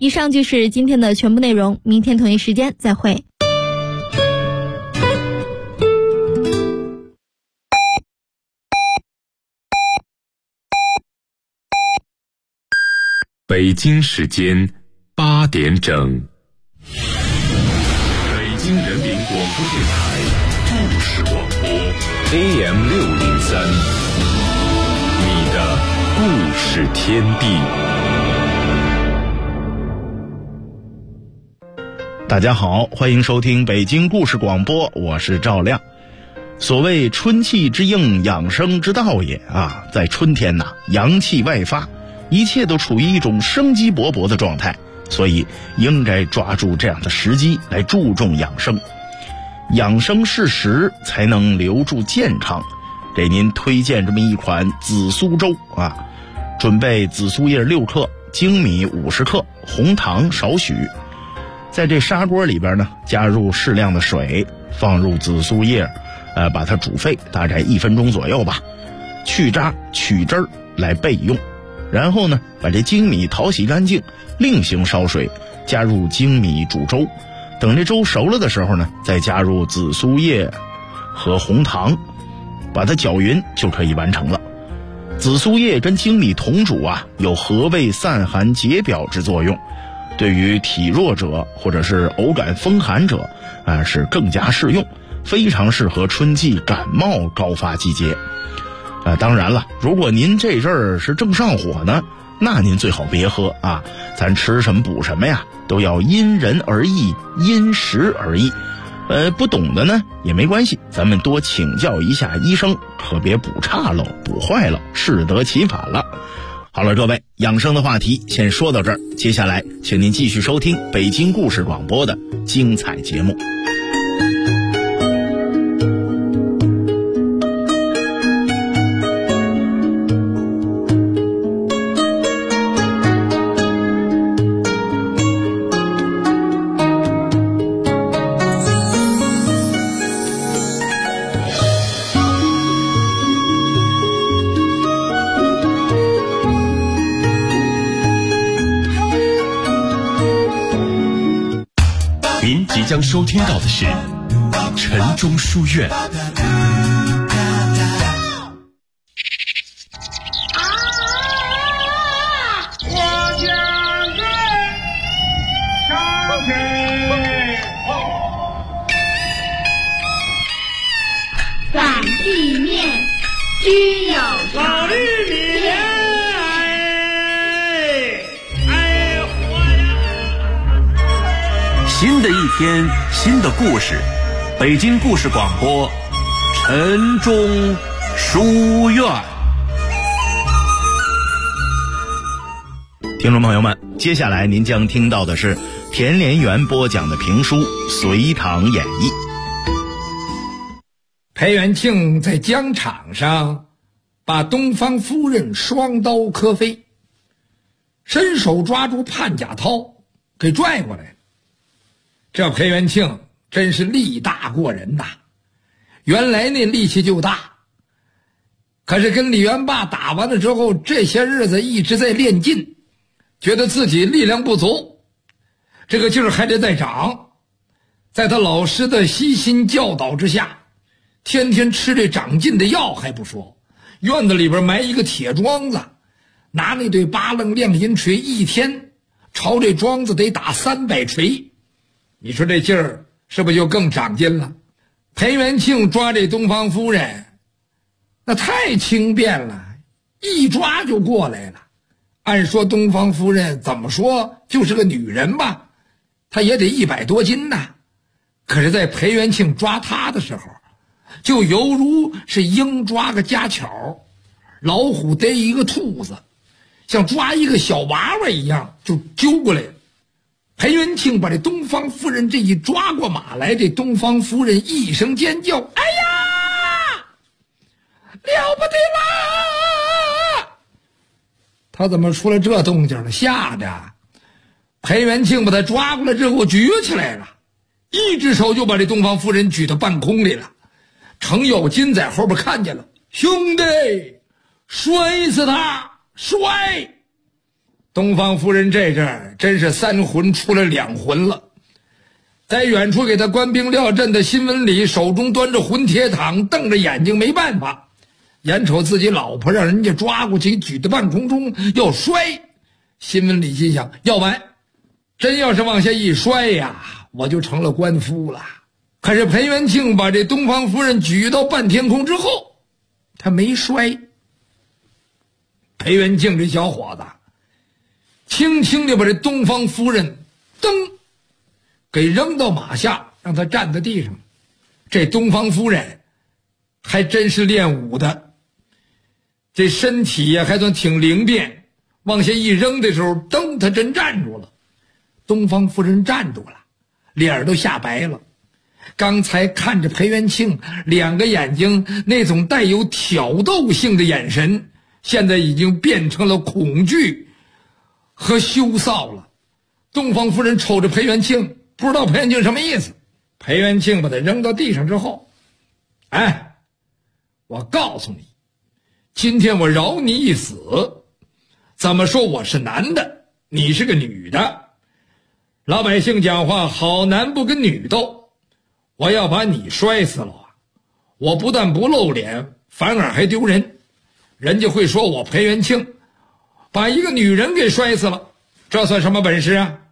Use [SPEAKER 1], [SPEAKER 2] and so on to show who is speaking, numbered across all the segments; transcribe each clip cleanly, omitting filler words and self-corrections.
[SPEAKER 1] 以上就是今天的全部内容，明天同一时间再会。
[SPEAKER 2] 北京时间8点整，北京人民广播电台故事广播 AM603， 你的故事天地。
[SPEAKER 3] 大家好，欢迎收听北京故事广播，我是赵亮。所谓春气之应，养生之道也啊，在春天呐，阳气外发，一切都处于一种生机勃勃的状态，所以应该抓住这样的时机来注重养生。养生适时才能留住健康。给您推荐这么一款紫苏粥啊，准备紫苏叶6克，粳米50克，红糖少许。在这砂锅里边呢，加入适量的水，放入紫苏叶，把它煮沸，大概1分钟左右吧，去渣取汁儿来备用。然后呢，把这粳米淘洗干净，另行烧水，加入粳米煮粥。等这粥熟了的时候呢，再加入紫苏叶和红糖，把它搅匀就可以完成了。紫苏叶跟粳米同煮啊，有和胃散寒解表之作用，对于体弱者或者是偶感风寒者是更加适用，非常适合春季感冒高发季节。当然了，如果您这阵儿是正上火呢，那您最好别喝啊，咱吃什么补什么呀，都要因人而异，因时而异。不懂的呢也没关系，咱们多请教一下医生，可别补差了，补坏了，适得其反了。好了，各位，养生的话题先说到这儿，接下来请您继续收听北京故事广播的精彩节目。
[SPEAKER 2] 即将收听到的是晨钟书院。
[SPEAKER 4] 反地面均有常
[SPEAKER 5] 新的一天，新的故事，北京故事广播，晨钟书院。
[SPEAKER 3] 听众朋友们，接下来您将听到的是田连元播讲的评书《隋唐演义》。
[SPEAKER 6] 裴元庆在疆场上把东方夫人双刀磕飞，伸手抓住潘家涛给拽过来了。这裴元庆真是力大过人呐，原来那力气就大，可是跟李元霸打完了之后，这些日子一直在练劲，觉得自己力量不足，这个劲儿还得再长。在他老师的悉心教导之下，天天吃这长劲的药还不说，院子里边埋一个铁桩子，拿那对八楞亮银锤，一天朝这桩子得打300锤。你说这劲儿是不是就更长劲了？裴元庆抓这东方夫人那太轻便了，一抓就过来了。按说东方夫人怎么说就是个女人吧，她也得100多斤呐。可是在裴元庆抓她的时候，就犹如是鹰抓个家巧，老虎逮一个兔子，像抓一个小娃娃一样就揪过来了。裴元庆把这东方夫人这一抓过马来，这东方夫人一声尖叫，哎呀，了不得啦！他怎么出了这动静了？吓得裴元庆把他抓过来之后举起来了，一只手就把这东方夫人举到半空里了。程咬金在后边看见了，兄弟，摔死他，摔！ 东方夫人这阵儿真是3魂出了2魂了。在远处给他官兵撂阵的新闻里，手中端着混铁镗，瞪着眼睛没办法，眼瞅自己老婆让人家抓过去，举到半空中要摔。新闻里心想，要完，真要是往下一摔呀，我就成了官夫了。可是裴元庆把这东方夫人举到半天空之后，他没摔。裴元庆这小伙子轻轻地把这东方夫人蹬给扔到马下，让他站在地上。这东方夫人还真是练武的，这身体呀还算挺灵便，往下一扔的时候，蹬，他真站住了。东方夫人站住了，脸都吓白了。刚才看着裴元庆2个眼睛那种带有挑逗性的眼神，现在已经变成了恐惧和羞臊了。东方夫人瞅着裴元庆，不知道裴元庆什么意思。裴元庆把他扔到地上之后，哎，我告诉你，今天我饶你一死。怎么说我是男的，你是个女的？老百姓讲话，好男不跟女斗。我要把你摔死了啊！我不但不露脸，反而还丢人。人家会说我裴元庆把一个女人给摔死了，这算什么本事啊？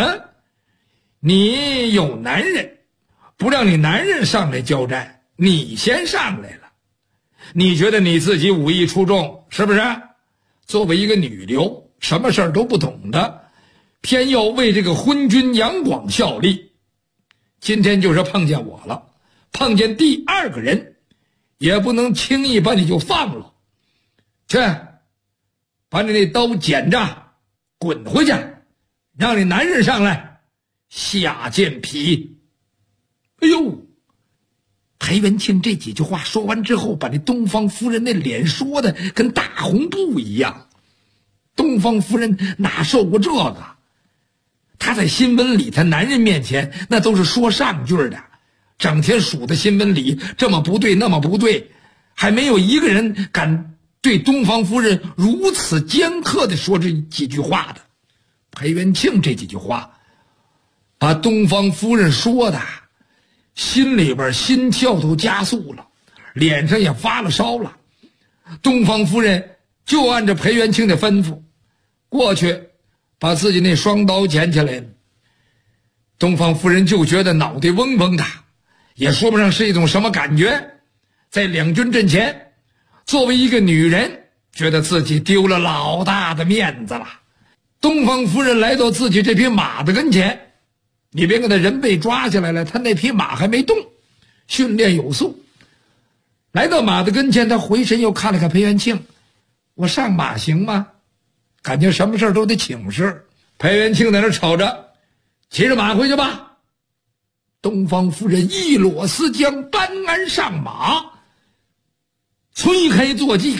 [SPEAKER 6] 你有男人，不让你男人上来交战，你先上来了。你觉得你自己武艺出众，是不是？作为一个女流，什么事儿都不懂的，偏要为这个昏君杨广效力。今天就是碰见我了，碰见第2个人，也不能轻易把你就放了。去，把你那刀捡着，滚回去，让你男人上来，下贱皮。哎呦，裴元庆这几句话说完之后，把那东方夫人那脸说的跟大红布一样。东方夫人哪受过这个？她在新闻里，她男人面前那都是说上句的，整天数的新闻里这么不对那么不对，还没有一个人敢对东方夫人如此尖刻的说这几句话的。裴元庆这几句话把东方夫人说的心里边心跳都加速了，脸上也发了烧了。东方夫人就按照裴元庆的吩咐过去，把自己那双刀捡起来了。东方夫人就觉得脑袋嗡嗡的，也说不上是一种什么感觉。在两军阵前，作为一个女人，觉得自己丢了老大的面子了。东方夫人来到自己这匹马的跟前，你别看他人被抓起来了，他那匹马还没动，训练有素。来到马的跟前，他回身又看了看裴元庆，我上马行吗？感觉什么事都得请示。裴元庆在那瞅着，骑着马回去吧。东方夫人一裸丝将搬鞍上马，催开坐骑，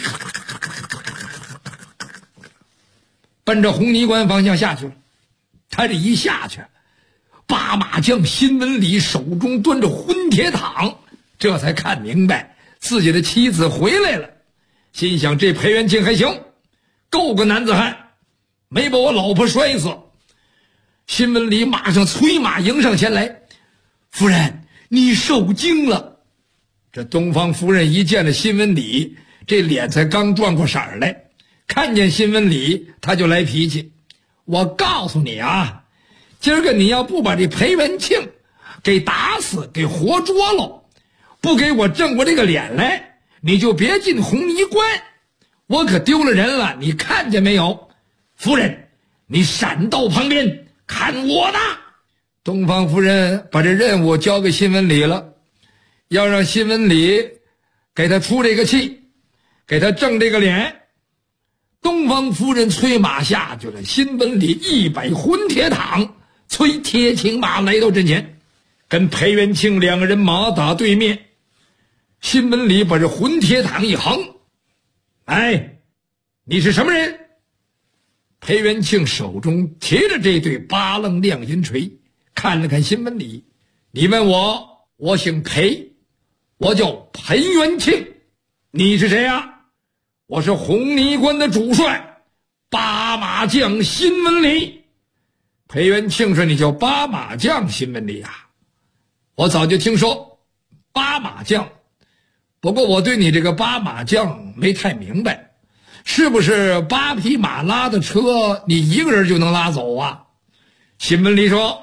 [SPEAKER 6] 奔着红泥关方向下去了。他这一下去，八马将新闻里手中端着混铁镗，这才看明白自己的妻子回来了，心想这裴元庆还行，够个男子汉，没把我老婆摔死。新闻里马上催马迎上前来，夫人，你受惊了。这东方夫人一见了新闻里，这脸才刚转过色来，看见新闻里他就来脾气。我告诉你啊，今儿个你要不把这裴元庆给打死，给活捉了，不给我正过这个脸来，你就别进红泥关，我可丢了人了，你看见没有？夫人，你闪到旁边看我的。东方夫人把这任务交给新闻里了，要让新闻里给他出这个气，给他正这个脸。东方夫人催马下去了，新闻里一摆混铁镗，催铁青马来到阵前，跟裴元庆两个人马打对面。新闻里把这混铁镗一横，哎，你是什么人？裴元庆手中提着这对八楞亮银锤，看了看新闻里，你问我，我姓裴，我叫裴元庆，你是谁呀？我是红泥关的主帅， 八马将新文礼。裴元庆说：“你叫八马将新文礼啊？我早就听说八马将，不过我对你这个八马将没太明白，是不是8匹马拉的车你一个人就能拉走啊？”新文礼说：“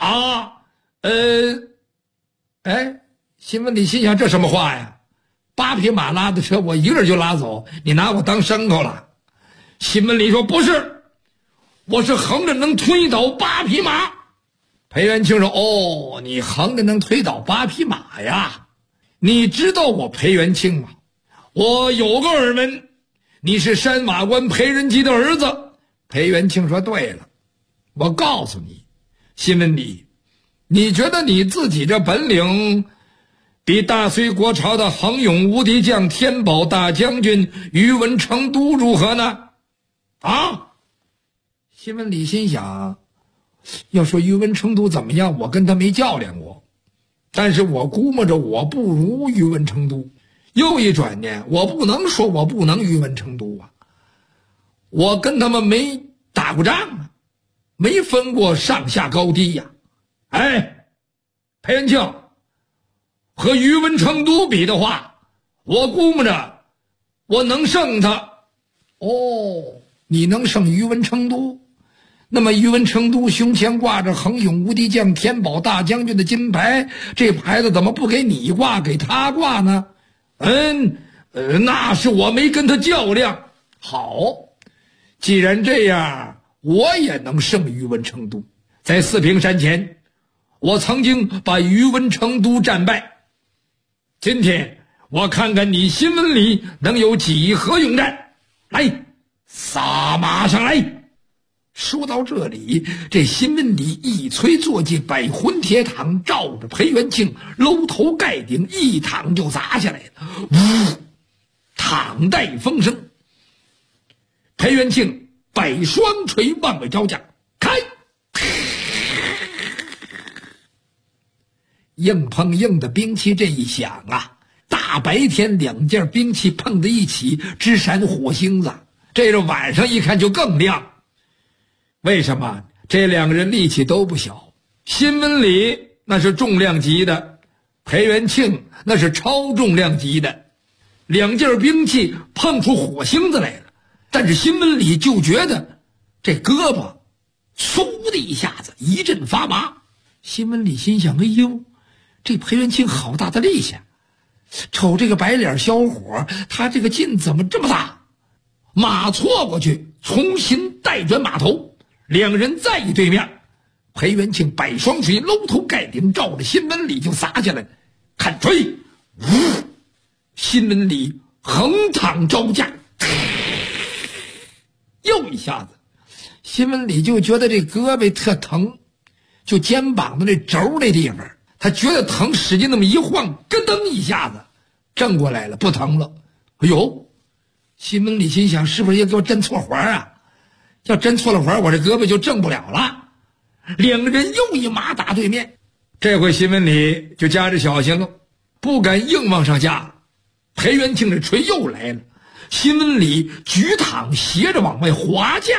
[SPEAKER 6] 新文礼心想，这什么话呀？8匹马拉的车我一个人就拉走，你拿我当牲口了？”新文礼说：“不是，我是横着能推倒8匹马。”裴元庆说：“哦，你横着能推倒8匹马呀？你知道我裴元庆吗？我有个耳闻，你是山瓦官裴仁基的儿子。”裴元庆说：“对了，我告诉你，新文礼，你觉得你自己这本领比大隋国朝的横勇无敌将天宝大将军宇文成都如何呢？”啊！新文礼心想，要说宇文成都怎么样，我跟他没较量过，但是我估摸着我不如宇文成都。又一转念，我不能说我不能宇文成都啊，我跟他们没打过仗啊，没分过上下高低呀。裴元庆和宇文成都比的话，我估摸着我能胜他。哦，你能胜宇文成都？那么宇文成都胸前挂着横勇无敌将天宝大将军的金牌，这牌子怎么不给你挂，给他挂呢？那是我没跟他较量。好，既然这样，我也能胜宇文成都。在四平山前，我曾经把宇文成都战败。今天我看看你新文礼能有几何勇战，来，撒马上来！说到这里，这新文礼一催坐骑，摆魂铁躺，照着裴元庆搂头盖顶一躺就砸下来了。呜，躺带风声。裴元庆摆双锤往外招架，开！硬碰硬的兵器这一响啊，大白天两件兵器碰在一起，直闪火星子。这个晚上一看就更亮。为什么？这两个人力气都不小，新文礼那是重量级的，裴元庆那是超重量级的，两件兵器碰出火星子来了。但是新文礼就觉得这胳膊嗖的一下子一阵发麻。新文礼心想：哎呦，这裴元庆好大的力气，瞅这个白脸小伙，他这个劲怎么这么大？马错过去，重新带转马头。两人再一对面，裴元庆摆双锤搂头盖顶，照着新文礼就砸下来。看锤，呜！新文礼横躺招架，又一下子，新文礼就觉得这胳膊特疼，就肩膀的那轴那地方，他觉得疼，使劲那么一晃，咯噔一下子正过来了，不疼了。哎呦！新文礼心想，是不是也给我震错环啊？要真错了环，我这胳膊就正不了了。两个人又一马打对面，这回新文礼就加着小心了，不敢硬往上加。裴元庆的锤又来了，新文礼举躺斜着往外滑架，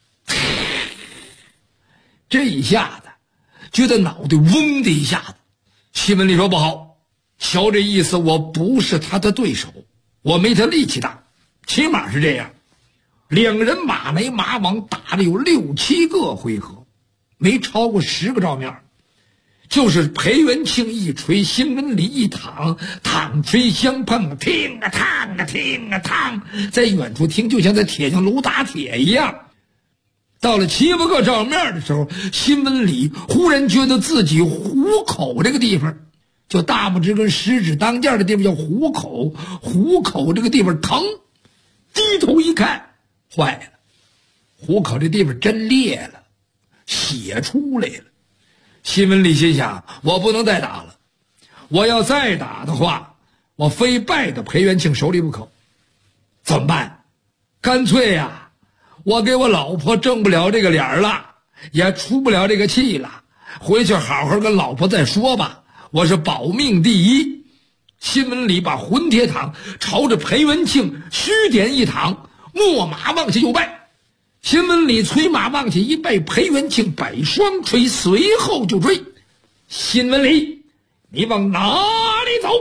[SPEAKER 6] 这一下子觉得脑袋嗡的一下子。新文礼说：“不好，瞧这意思，我不是他的对手，我没他力气大，起码是这样。”两个人马来马往打了有6、7个回合，没超过10个照面。就是裴元庆一锤，新文礼一躺，躺锤相碰，听啊烫啊听啊烫，在远处听就像在铁匠炉打铁一样。到了7、8个照面的时候，新文礼忽然觉得自己虎口这个地方，就大拇指跟食指当间的地方叫虎口，虎口这个地方疼，低头一看，坏了，虎口这地方真裂了，血出来了。新文礼心想，我不能再打了，我要再打的话，我非败到裴元庆手里不可。怎么办？干脆呀，我给我老婆挣不了这个脸了，也出不了这个气了，回去好好跟老婆再说吧，我是保命第一。新文礼把魂铁躺朝着裴元庆虚点一躺，秣马往下就拜。 新闻里催马往起一背，裴元庆摆双锤，随后就追。新闻里，你往哪里走？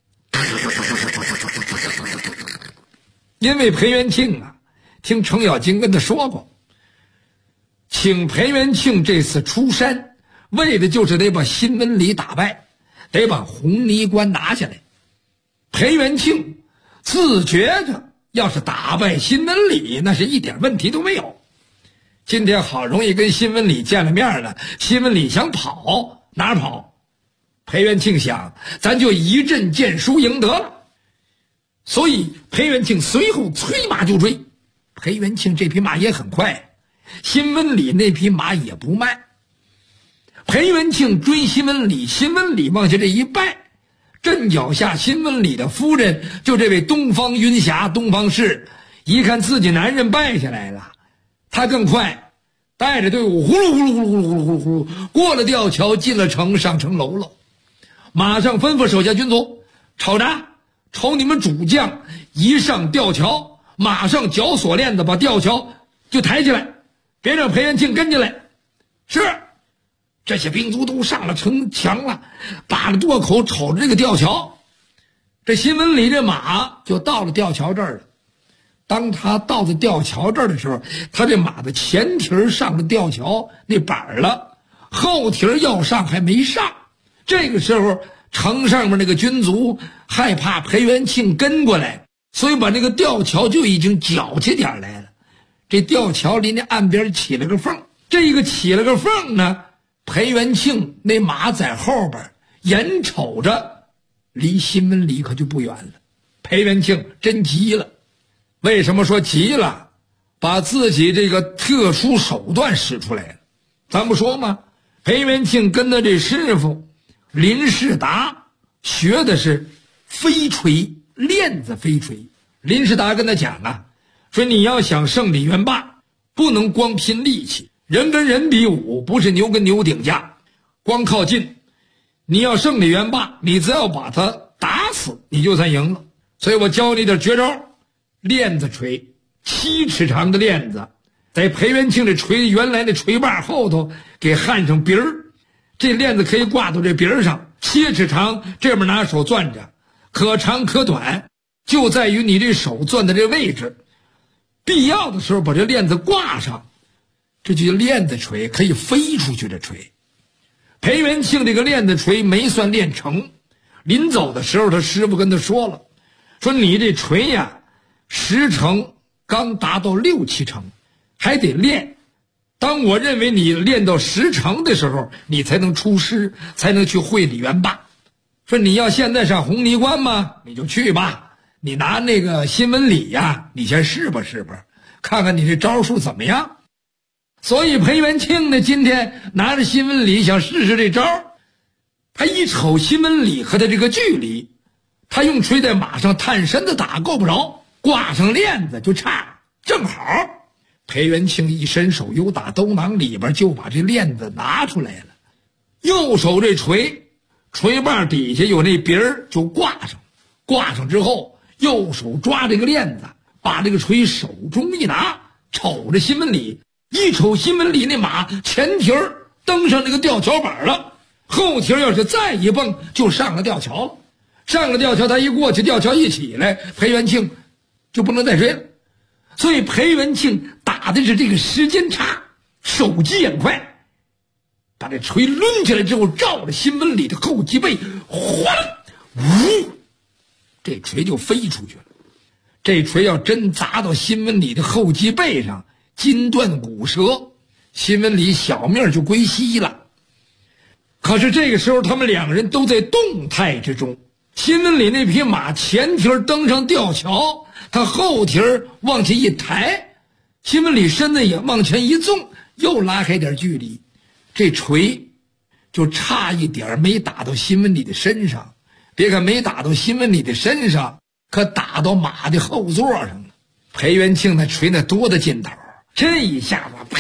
[SPEAKER 6] 因为裴元庆啊，听程咬金跟他说过，请裴元庆这次出山，为的就是得把新闻里打败，得把红泥关拿下来。裴元庆自觉着要是打败新闻里，那是一点问题都没有。今天好容易跟新闻里见了面了，新闻里想跑，哪儿跑？裴元庆想，咱就一阵见输赢得了。所以裴元庆随后催马就追。裴元庆这匹马也很快，新闻里那匹马也不慢。裴元庆追新闻里，新闻里往下这一拜，阵脚下新闻里的夫人，就这位东方云霞东方氏，一看自己男人败下来了，他更快，带着队伍呼噜呼噜呼噜呼噜呼噜呼噜呼噜过了吊桥，进了城，上城楼了。马上吩咐手下军卒，瞅着，瞅你们主将一上吊桥，马上绞锁链子，把吊桥就抬起来，别让裴元庆跟进来。是，这些兵卒都上了城墙了，扒了垛口瞅着这个吊桥。这新闻里这马就到了吊桥这儿了。当他到了吊桥这儿的时候，他这马的前蹄上了吊桥那板了，后蹄要上还没上。这个时候城上面那个军卒害怕裴元庆跟过来，所以把那个吊桥就已经绞起点来了。这吊桥离那岸边起了个缝，这一个起了个缝呢，裴元庆那马在后边眼瞅着离新闻里可就不远了。裴元庆真急了。为什么说急了？把自己这个特殊手段使出来了。咱不说吗？裴元庆跟他这师傅林士达学的是飞锤，链子飞锤。林士达跟他讲啊，说你要想胜李元霸，不能光拼力气，人跟人比武，不是牛跟牛顶架，光靠近。你要胜李元霸，你只要把他打死，你就算赢了。所以我教你点绝招。链子锤，7尺长的链子，在裴元庆的锤原来的锤把后头给焊上鼻儿，这链子可以挂到这鼻儿上，7尺长，这边拿手攥着，可长可短，就在于你这手攥的这位置。必要的时候把这链子挂上，这就叫链子锤，可以飞出去的锤。裴元庆这个链子锤没算练成，临走的时候他师傅跟他说了，说你这锤呀，10成刚达到6、7成，还得练。当我认为你练到10成的时候，你才能出师，才能去会李元霸。说你要现在上红泥关吗？你就去吧。你拿那个新闻里呀，你先试吧试吧，看看你这招数怎么样。所以裴元庆呢，今天拿着新闻里想试试这招。他一瞅新闻里和他这个距离，他用锤在马上探身子打够不着，挂上链子就差正好。裴元庆一伸手，又打兜囊里边就把这链子拿出来了，右手这锤把底下有那鼻儿就挂上，挂上之后右手抓这个链子，把这个锤手中一拿，瞅着新闻里，一瞅新闻里那马前蹄登上那个吊桥板了，后蹄要是再一蹦就上了吊桥了。上了吊桥，他一过去，吊桥一起来，裴元庆就不能再追了。所以裴元庆打的是这个时间差，手疾眼快，把这锤抡起来之后，照着新闻里的后脊背，哗啦，呜，这锤就飞出去了。这锤要真砸到新闻里的后脊背上，筋断骨折，新闻里小命就归西了。可是这个时候他们两人都在动态之中，新闻里那匹马前蹄登上吊桥，他后蹄往前一抬，新闻里身子也往前一纵，又拉开点距离，这锤就差一点没打到新闻里的身上。别看没打到新闻里的身上，可打到马的后座上了。裴元庆那锤那多大劲头，这一下子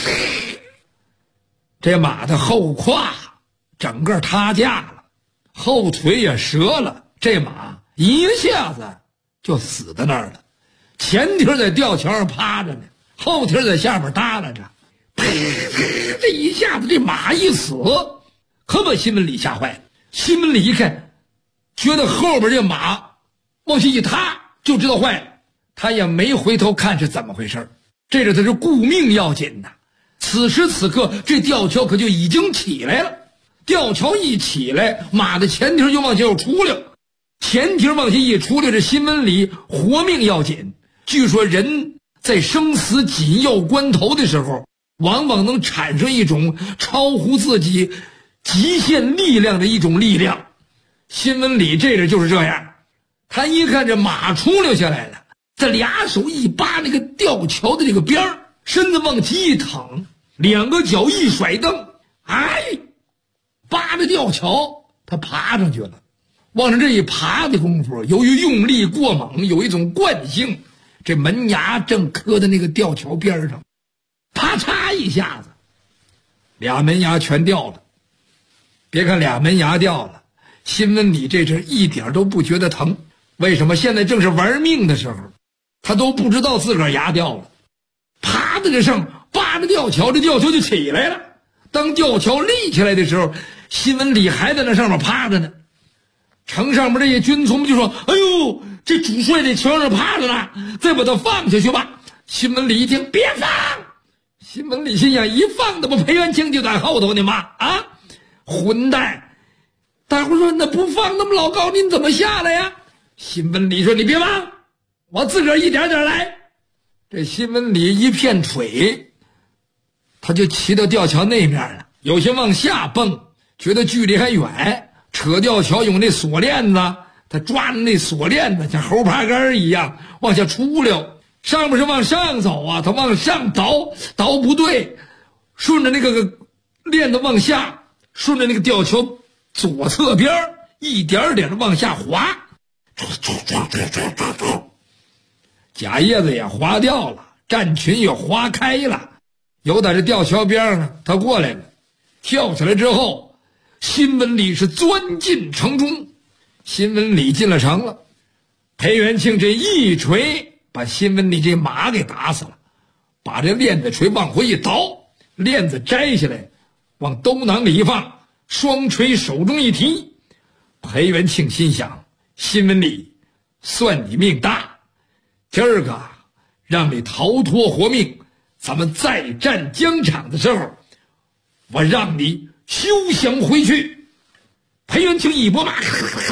[SPEAKER 6] 这马的后胯整个塌架了，后腿也折了，这马一下子就死在那儿了。前蹄在吊桥上趴着呢， 后蹄在下边耷拉着，这一下子这马一死，可把新闻里吓坏了。新闻里一看，觉得后边这马往下一踏，就知道坏了，他也没回头看是怎么回事，这他是顾命要紧呐。此时此刻，这吊桥可就已经起来了。吊桥一起来，马的前蹄就往下又出来，前蹄往下一出来，这新闻里活命要紧。据说人在生死紧要关头的时候，往往能产生一种超乎自己极限力量的一种力量。新闻里这人就是这样，他一看这马出溜下来了，这俩手一扒那个吊桥的这个边儿，身子往起一躺，两个脚一甩蹬，扒着吊桥，他爬上去了。往上这一爬的功夫，由于用力过猛，有一种惯性，这门牙正磕在那个吊桥边上，啪嚓一下子，俩门牙全掉了。别看俩门牙掉了，新闻里这阵一点都不觉得疼。为什么？现在正是玩命的时候，他都不知道自个儿牙掉了。爬在这上，扒着吊桥，这吊桥就起来了。当吊桥立起来的时候，新闻里还在那上面趴着呢。城上面这些军从就说：“哎呦，这主帅在桥上趴着呢，再把他放下去吧。”新闻里一听，别放！新闻里心想，一放那不裴元清就在后头呢吗？啊，混蛋！大伙说那不放那么老高，您怎么下来呀？新闻里说：“你别放，我自个儿一点点来。”这新闻里一片腿，他就骑到吊桥那面了。有些往下蹦，觉得距离还远，扯吊桥用那锁链子，他抓着那锁链子像猴爬杆一样往下出溜。上面是往上走啊，他往上倒不对，顺着那个链子往下，顺着那个吊桥左侧边一点点的往下滑，假叶子也滑掉了，战裙也滑开了。有在这吊桥边上，他过来了，跳起来之后，新闻里是钻进城中。新闻里进了城了，裴元庆这一锤把新闻里这马给打死了，把这链子锤往回一倒，链子摘下来往兜囊里一放，双锤手中一提。裴元庆心想，新闻里算你命大，今儿个让你逃脱活命，咱们再战疆场的时候，我让你休想回去。裴元庆一拨马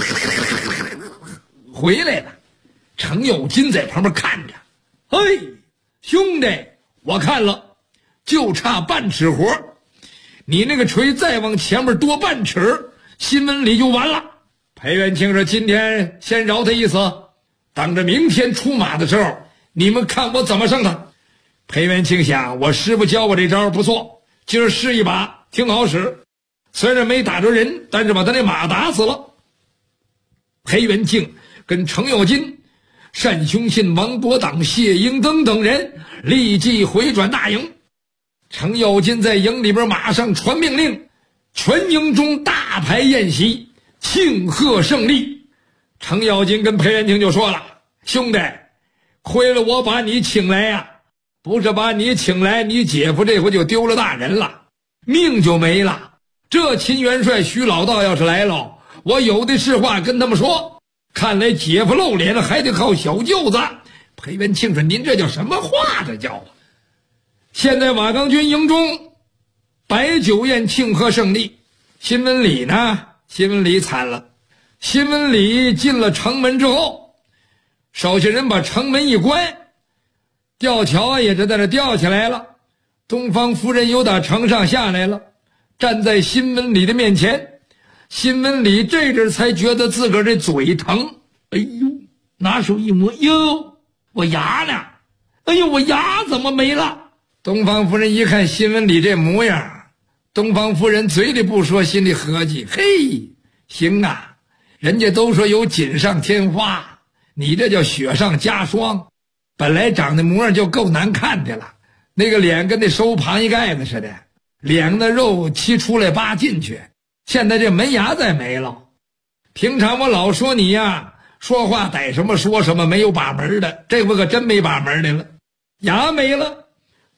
[SPEAKER 6] 回来了，程咬金在旁边看着，嘿，兄弟，我看了，就差半尺活，你那个锤再往前面多半尺，新闻里就完了。裴元庆说：“今天先饶他一死，等着明天出马的时候，你们看我怎么胜他。”裴元庆想，我师傅教我这招不错，今儿试一把，挺好使。虽然没打着人，但是把他那马打死了。裴元庆跟程咬金、单雄信、王伯党、谢英登等人立即回转大营。程咬金在营里边马上传命令，全营中大排宴席，庆贺胜利。程咬金跟裴元庆就说了：“兄弟，亏了我把你请来呀，不是把你请来，你姐夫这回就丢了大人了，命就没了。这秦元帅徐老道要是来了，我有的是话跟他们说。看来姐夫露脸还得靠小舅子。”裴元庆说：“您这叫什么话？这叫现在瓦岗军营中摆酒宴庆贺胜利。新闻里呢？新闻里惨了。新闻里进了城门之后，手下人把城门一关，吊桥也是在这吊起来了。东方夫人又打城上下来了，站在新闻里的面前。新闻里这阵才觉得自个儿这嘴疼，哎呦，拿手一摸，哟，我牙呢？哎呦，我牙怎么没了？东方夫人一看新闻里这模样，东方夫人嘴里不说，心里合计：嘿，行啊，人家都说有锦上添花，你这叫雪上加霜。本来长得模样就够难看的了，那个脸跟那收螃蟹盖子似的，脸的肉七出来八进去，现在这门牙再没了。平常我老说你呀，说话逮什么说什么，没有把门的，这回可真没把门的了。牙没了，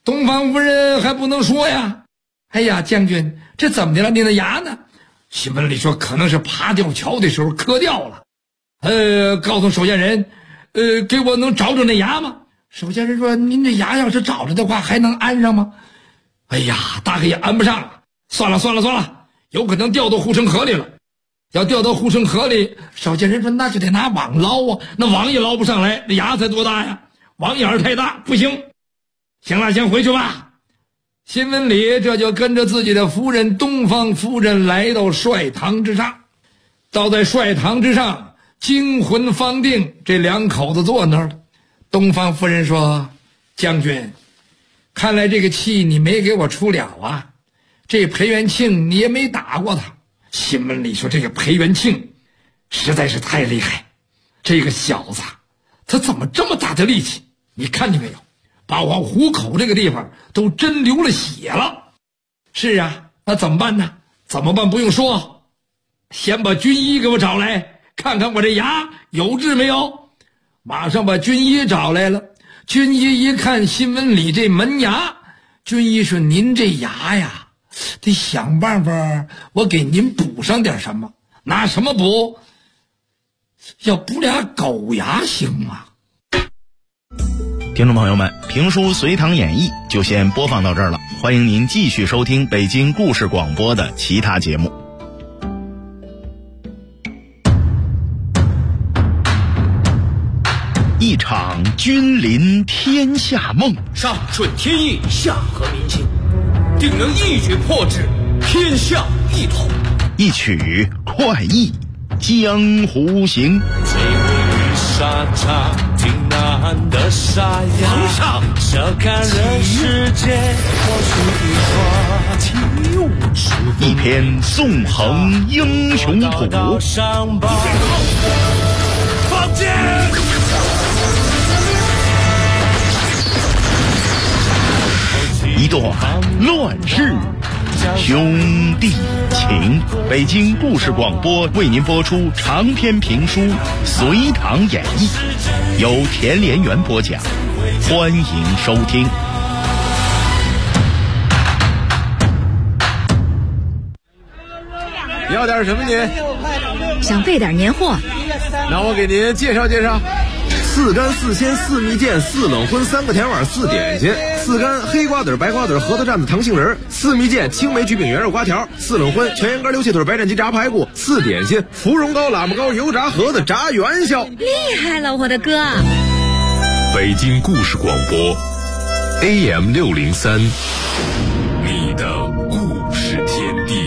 [SPEAKER 6] 东方夫人还不能说呀。哎呀，将军，这怎么的了？你的牙呢？新闻里说可能是爬吊桥的时候磕掉了。告诉守县人，给我能找找那牙吗？守县人说，您这牙要是找着的话，还能安上吗？哎呀，大概也安不上了。算了，有可能掉到护城河里了。要掉到护城河里，守县人说那就得拿网捞啊，那网也捞不上来，那牙才多大呀？网眼太大，不行。行了，先回去吧。新闻里这就跟着自己的夫人东方夫人来到帅堂之上。到在帅堂之上，惊魂方定，这两口子坐那儿了。东方夫人说，将军，看来这个气你没给我出了啊，这裴元庆你也没打过他。新闻里说这个裴元庆实在是太厉害，这个小子他怎么这么大的力气？你看见没有，把我虎口这个地方都真流了血了。是啊，那怎么办呢？怎么办不用说，先把军医给我找来，看看我这牙有治没有。马上把军医找来了。军医一看新闻里这门牙，军医说，您这牙呀得想办法我给您补上点什么。拿什么补？要补俩狗牙行吗？
[SPEAKER 3] 听众朋友们，评书《隋唐演义》就先播放到这儿了，欢迎您继续收听北京故事广播的其他节目。一场君临天下梦，
[SPEAKER 5] 上顺天意，下合民心，定能一举破之，天下一统。
[SPEAKER 3] 一曲快意江湖行。
[SPEAKER 7] 最为沙场挺难的沙哑，
[SPEAKER 5] 皇上
[SPEAKER 7] 笑看人世间或许
[SPEAKER 3] 一篇纵横英雄谱，
[SPEAKER 5] 放箭！
[SPEAKER 3] 一段乱世兄弟情。北京故事广播为您播出长篇评书《隋唐演义》，由田连元播讲，欢迎收听。
[SPEAKER 8] 要点什么您？
[SPEAKER 9] 想备点年货。
[SPEAKER 8] 那我给您介绍介绍。4干4鲜4蜜饯4冷荤3个甜碗4点心，4干黑瓜子白瓜子核桃蘸子糖杏仁，4蜜饯青梅焗饼圆肉瓜条，4冷荤全羊肝溜气腿白斩鸡炸排骨，4点心芙蓉糕喇嘛糕油炸盒子炸元宵。
[SPEAKER 9] 厉害了，我的哥！
[SPEAKER 2] 北京故事广播 AM603， 你的故事天地。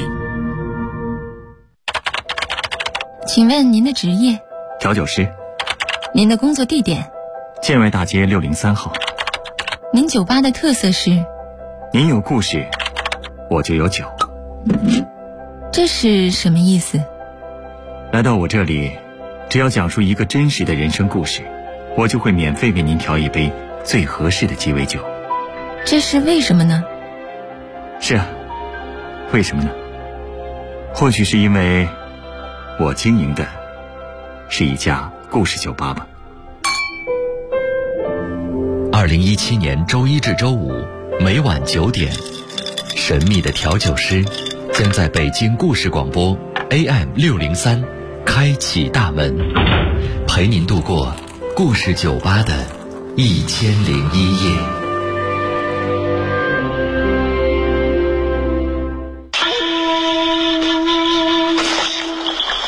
[SPEAKER 10] 请问您的职业？
[SPEAKER 11] 调酒师。
[SPEAKER 10] 您的工作地点？
[SPEAKER 11] 建外大街603号。
[SPEAKER 10] 您酒吧的特色是？
[SPEAKER 11] 您有故事，我就有酒。
[SPEAKER 10] 这是什么意思？
[SPEAKER 11] 来到我这里，只要讲述一个真实的人生故事，我就会免费为您调一杯最合适的鸡尾酒。
[SPEAKER 10] 这是为什么呢？
[SPEAKER 11] 是啊，为什么呢？或许是因为我经营的是一家故事酒吧吧。
[SPEAKER 12] 2017年周一至周五每晚9点，神秘的调酒师将在北京故事广播 AM603 开启大门，陪您度过故事酒吧的1001夜。